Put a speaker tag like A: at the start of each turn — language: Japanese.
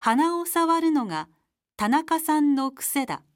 A: 鼻を触るのが田中さんの癖だ。